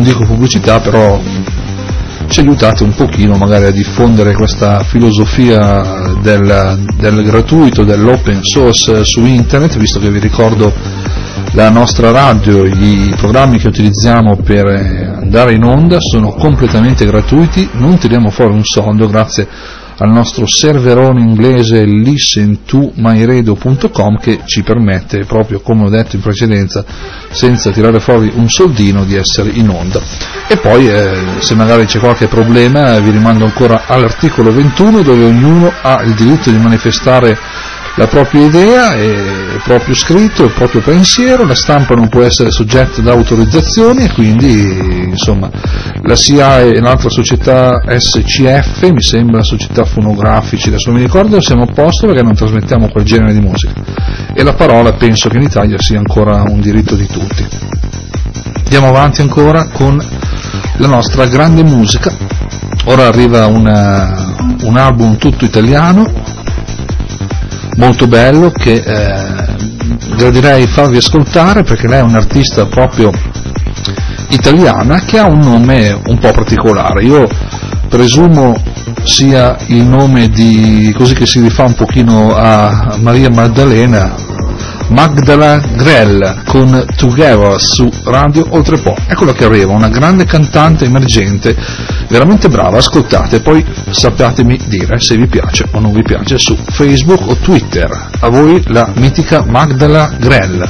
dico pubblicità, però ci aiutate un pochino magari a diffondere questa filosofia del gratuito, dell'open source su internet, visto che vi ricordo la nostra radio, i programmi che utilizziamo per andare in onda sono completamente gratuiti, non tiriamo fuori un soldo grazie al nostro serverone inglese listen2myradio.com, che ci permette proprio, come ho detto in precedenza, senza tirare fuori un soldino, di essere in onda. E poi se magari c'è qualche problema vi rimando ancora all'articolo 21, dove ognuno ha il diritto di manifestare la propria idea, il proprio scritto, il proprio pensiero. La stampa non può essere soggetta ad autorizzazioni, e quindi insomma la SIAE e l'altra società SCF, mi sembra, Società Fonografici, adesso non mi ricordo, siamo a posto perché non trasmettiamo quel genere di musica, e la parola penso che in Italia sia ancora un diritto di tutti. Andiamo avanti ancora con la nostra grande musica. Ora arriva un album tutto italiano, molto bello, che gradirei farvi ascoltare, perché lei è un'artista proprio italiana che ha un nome un po' particolare. Io presumo sia il nome di, così che si rifà un pochino a Maria Maddalena, Magdala Grell, con Together su Radio Oltrepo. Eccola che arriva, una grande cantante emergente, veramente brava. Ascoltate, poi sappiatemi dire se vi piace o non vi piace su Facebook o Twitter. A voi la mitica Magdala Grell.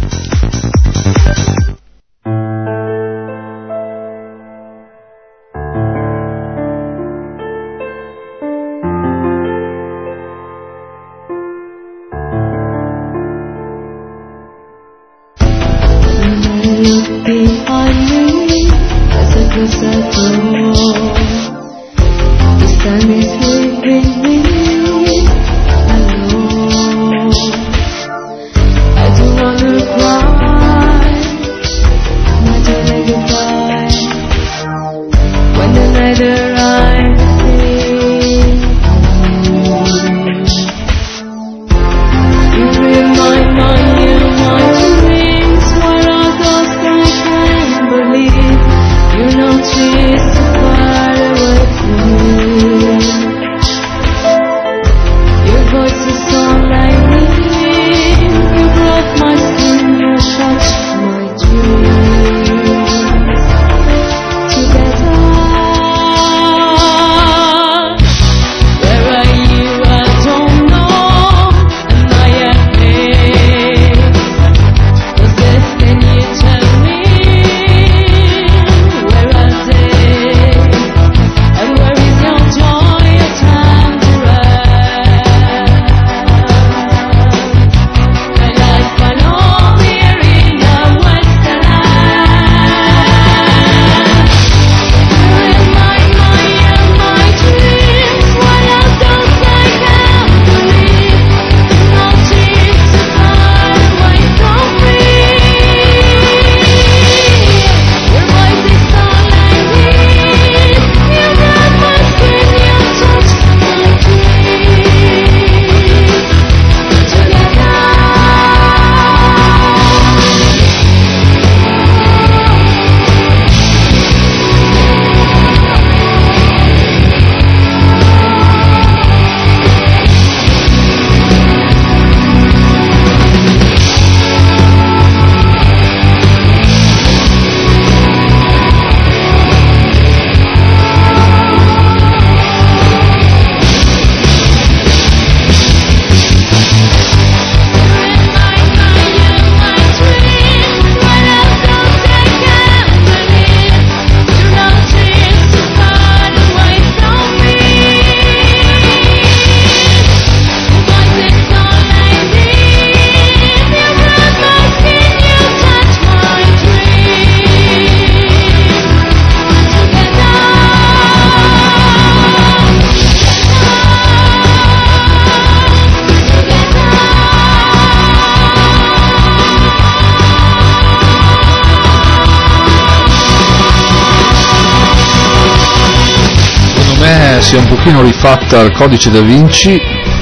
Si è un pochino rifatta al Codice da Vinci.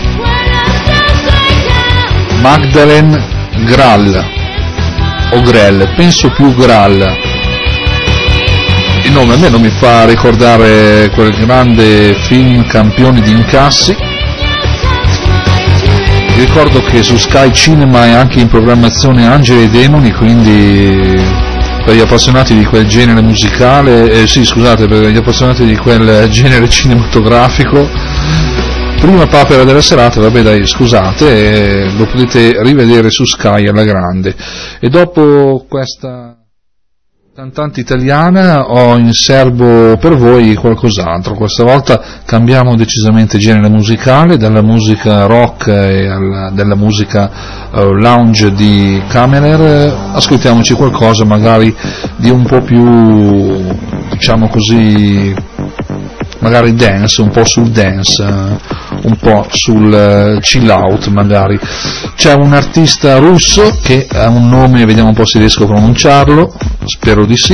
Magdalene Grall o Grell, penso più Grall. il nome a me non mi fa ricordare quel grande film Campioni di incassi. Vi ricordo che su Sky Cinema è anche in programmazione Angeli e Demoni, quindi per gli appassionati di quel genere musicale, per gli appassionati di quel genere cinematografico, prima papera della serata, vabbè dai, scusate, lo potete rivedere su Sky alla grande. E dopo questa cantante italiana ho in serbo per voi qualcos'altro. Questa volta cambiamo decisamente genere musicale, dalla musica rock e dalla musica lounge di Kammerer. Ascoltiamoci qualcosa magari di un po' più, diciamo così, magari dance, un po' sul dance, un po' sul chill out magari. C'è un artista russo che ha un nome, vediamo un po' se riesco a pronunciarlo, spero di sì,